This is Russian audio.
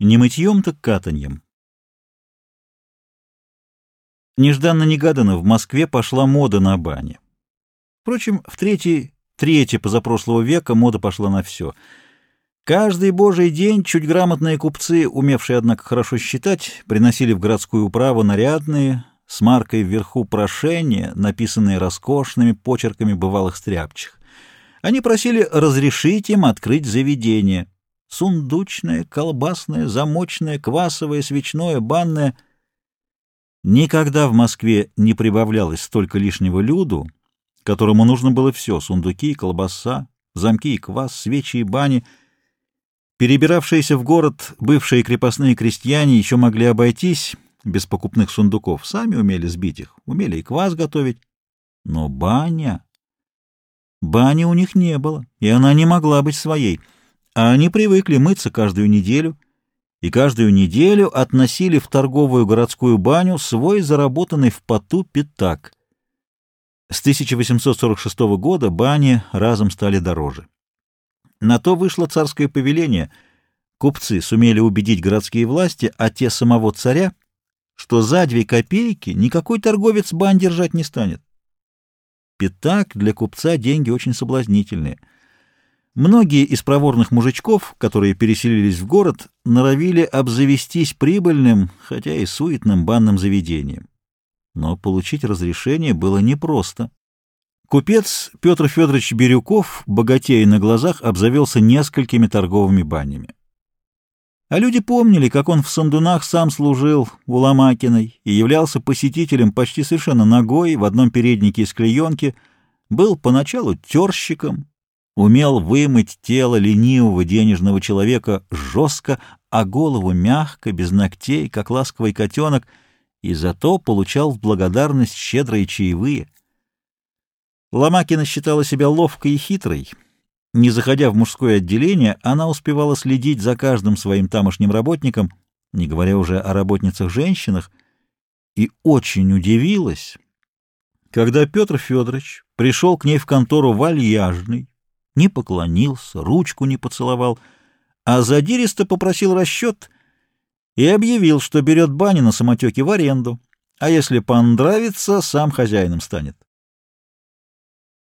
Не мытьем, так катаньем. Нежданно-негаданно в Москве пошла мода на бани. Впрочем, в третье позапрошлого века мода пошла на все. Каждый божий день чуть грамотные купцы, умевшие, однако, хорошо считать, приносили в городскую управу нарядные, с маркой вверху прошения, написанные роскошными почерками бывалых стряпчих. Они просили разрешить им открыть заведение. Сундучное, колбасное, замочное, квасовое, свечное, банное. Никогда в Москве не прибавлялось столько лишнего люду, которому нужно было все — сундуки, колбаса, замки и квас, свечи и бани. Перебиравшиеся в город бывшие крепостные крестьяне еще могли обойтись без покупных сундуков, сами умели сбить их, умели и квас готовить. Но бани у них не было, и она не могла быть своей. А они привыкли мыться каждую неделю, и каждую неделю относили в торговую городскую баню свой заработанный в поту пятак. С 1846 года бани разом стали дороже. На то вышло царское повеление. Купцы сумели убедить городские власти, а те самого царя, что за 2 копейки никакой торговец бань держать не станет. Пятак для купца деньги очень соблазнительные. Многие из проворных мужичков, которые переселились в город, норовили обзавестись прибыльным, хотя и суетным банным заведением. Но получить разрешение было непросто. Купец Петр Федорович Бирюков, богатея на глазах, обзавелся несколькими торговыми банями. А люди помнили, как он в Сандунах сам служил у Ломакиной и являлся посетителем почти совершенно нагой, в одном переднике из клеенки, был поначалу терщиком, умел вымыть тело ленивого денежного человека жестко, а голову мягко, без ногтей, как ласковый котенок, и зато получал в благодарность щедрые чаевые. Ломакина считала себя ловкой и хитрой. Не заходя в мужское отделение, она успевала следить за каждым своим тамошним работником, не говоря уже о работницах-женщинах, и очень удивилась, когда Петр Федорович пришел к ней в контору вальяжный, не поклонился, ручку не поцеловал, а задиристо попросил расчет и объявил, что берет бани на самотеке в аренду, а если понравится, сам хозяином станет.